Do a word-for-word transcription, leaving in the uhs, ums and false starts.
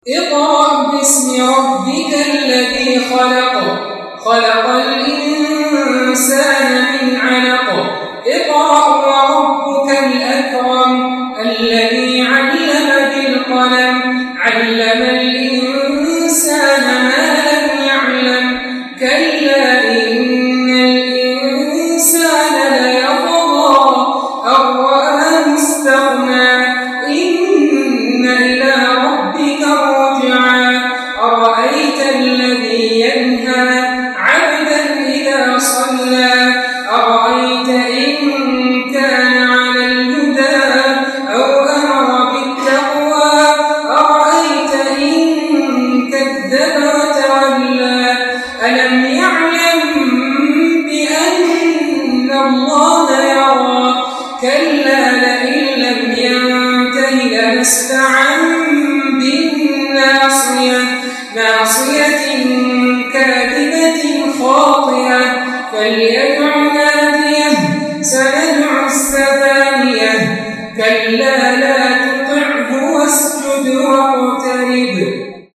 اقرأ باسم ربك الذي خلق خلق الإنسان من علق اقرأ وربك الأكرم الذي علم بالقلم علم الإنسان ما لم يعلم كلا إن الإنسان ليطغى أن رآه استغنى إن إلى ربك الرجعى أرأيت الذي ينهى عبدا إذا صلى أرأيت إن كان على الهدى أو أمر بالتقوى أرأيت إن كذب وتولى ألم يعلم بأن الله يرى كلا لئن لم ينته لنسفعا بالناصية ناصية كاذبة خاطئة فليدع ناديه سندع الزبانية كلا لا تطعه واسجد واقترب